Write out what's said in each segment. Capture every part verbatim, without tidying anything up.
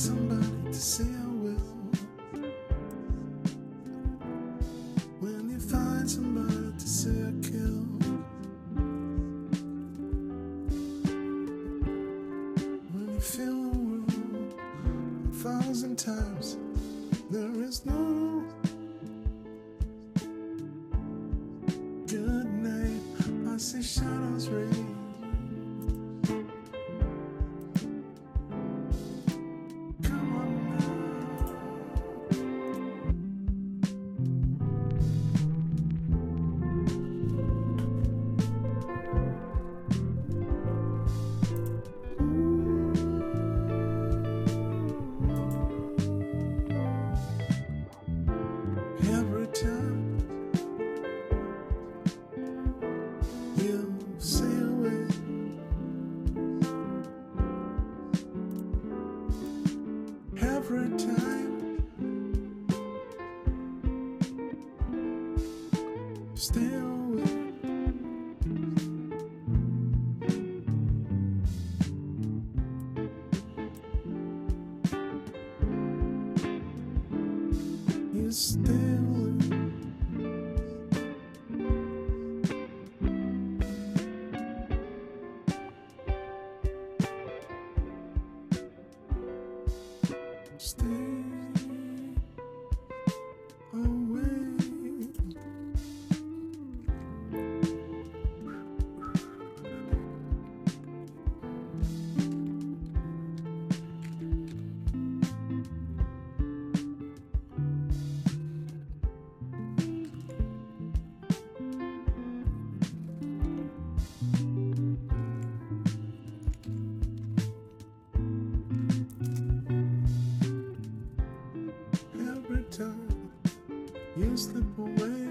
somebody to say I will. When you find somebody to say I kill. When you feel the world a thousand times, there is no good night. I see shadows rain. Every time you sail away, every time stay away, you stay away. Stay away. Every time you slip away,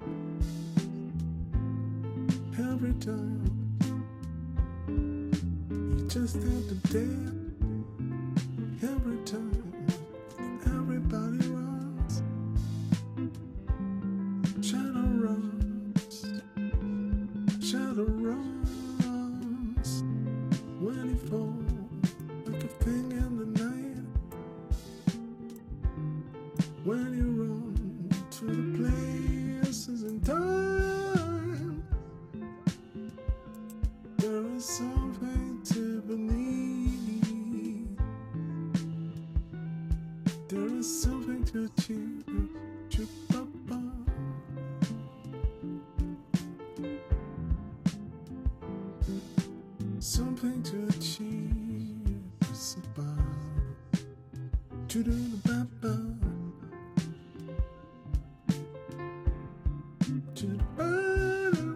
every time you just have to dare, every time everybody runs, shadow runs, shadow runs, when you fall like a thing in the night. When you run to the places in time, there is something to believe. There is something to achieve. Choo-ba-ba. Something to achieve. Choo-ba-ba. To the bottom,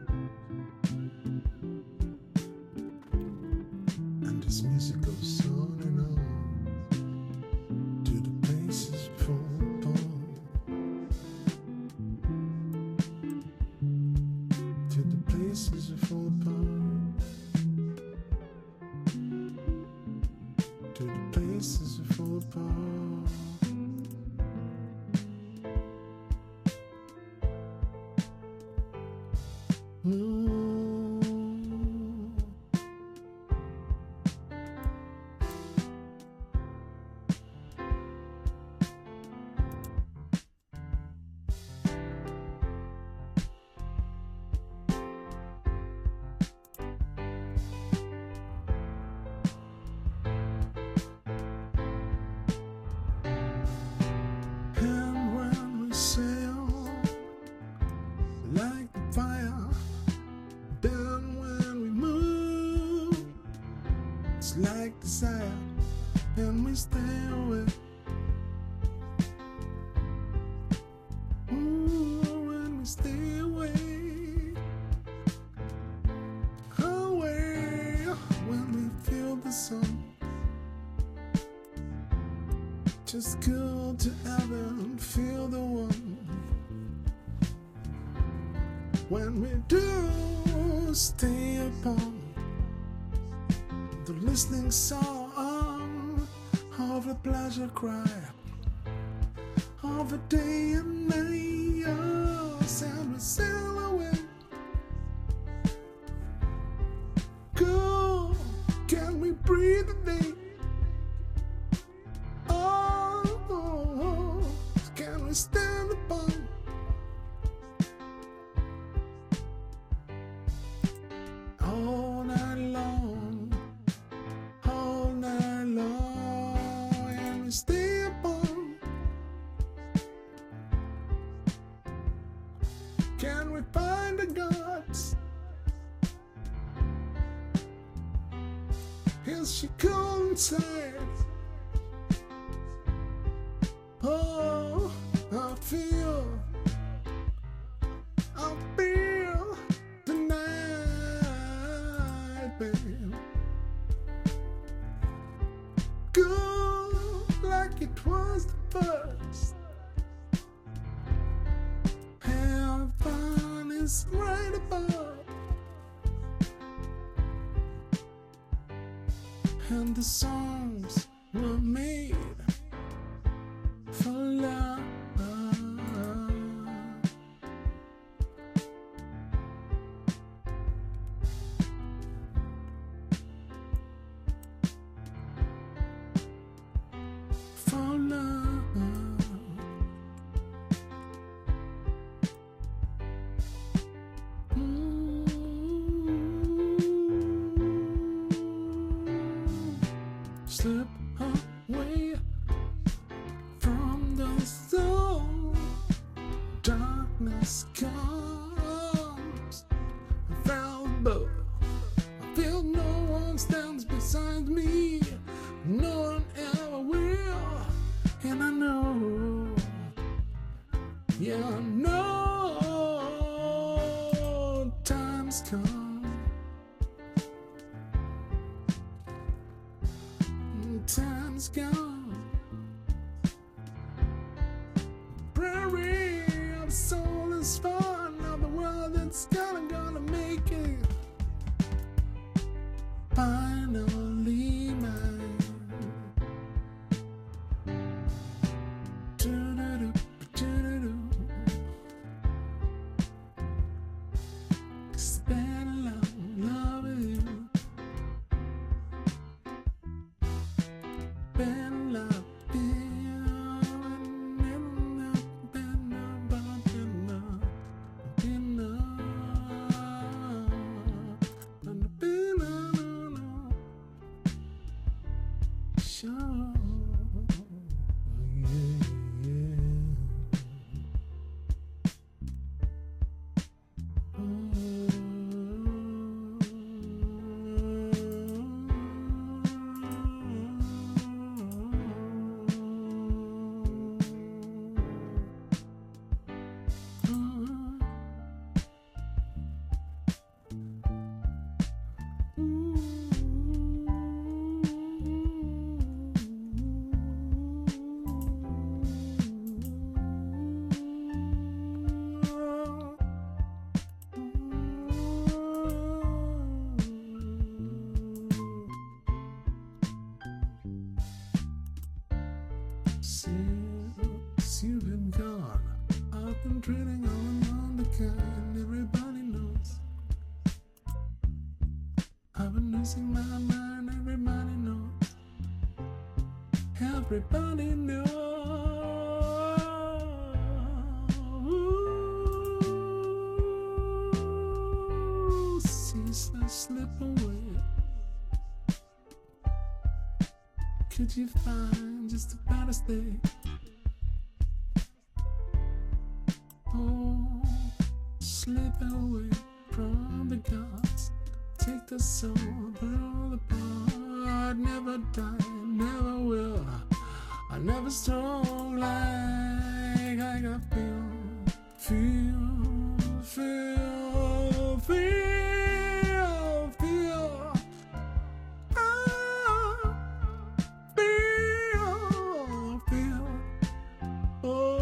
and this music goes on and on to the places we fall apart, to the places we fall apart, to the places we fall apart. Ooh. And when we sail like the fire, then when we move, it's like desire, and we stay away. Ooh, when we stay away, away, when we feel the sun, just go to heaven, feel the one. When we do stay upon the listening song of the pleasure cry of a day and night, yes, and we sail away. Go, can we breathe today? we stand upon. All night long, all night long, and we stay upon. Can we find the gods? Is she cold inside? Oh, I feel, I feel the night, babe. Good like it was the first. Heaven is right above, and the songs were made for love. For love. Mm. Slip away from the soul. Darkness comes. I felt both. I feel no one stands beside me. No one ever will. And I know, yeah, I know time's come. Time's gone. Prairie of soul is far. Now the world that's gonna gonna make it finally mine. Do-do-do, do-do-do. It's been a long love with you. Been a lot, been enough, been about enough, been enough, and been enough. Sure, yeah, yeah. Oh. Since you've been gone, I've been treading on another kind. Everybody knows I've been losing my mind. Everybody knows. Everybody knows. Seas that slip away. Could you find just a better day? Oh, slip away from the gods. Take the soul, burn apart. Never die, never will. I never strong like I got feel, feel, feel, feel, feel. Ah, feel, feel. Oh.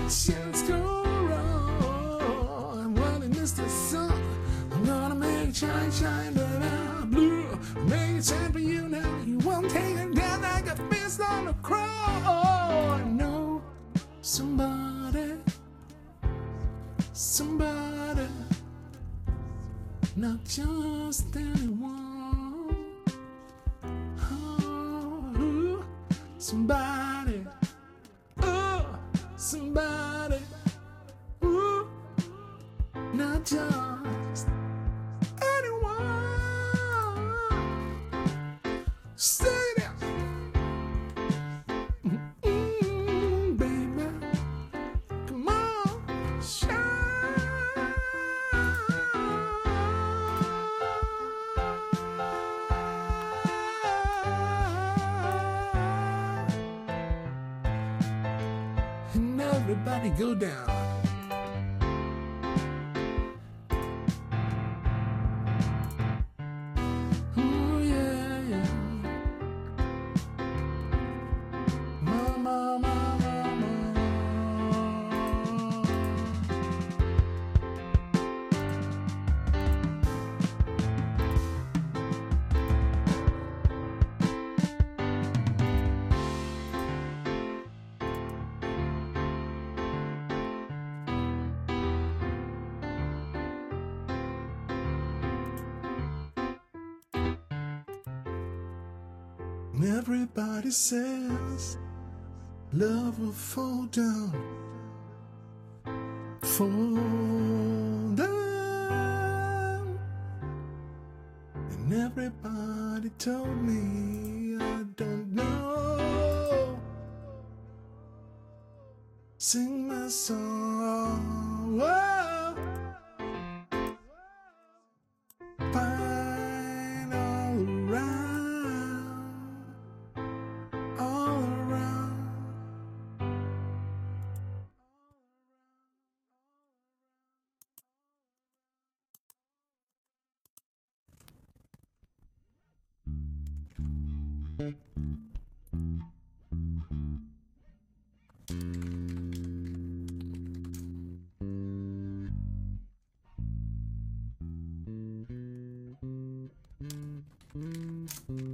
actions go wrong. And when it is the sun, I'm gonna make it shine, shine, but I'm blue. Make it shine for you now. You won't take it down like a fist on a crow. Oh, I know somebody, somebody, not just anyone. Oh, somebody, oh, somebody, ooh, not just anyone. Stay there, mm-mm, baby. Come on, shine. And everybody go down. Oh yeah, yeah. Mama, mama, mama. Everybody says love will fall down, fall down. And everybody told me I don't know. Sing my song. Whoa. Fine all around, all around. Mm-hmm.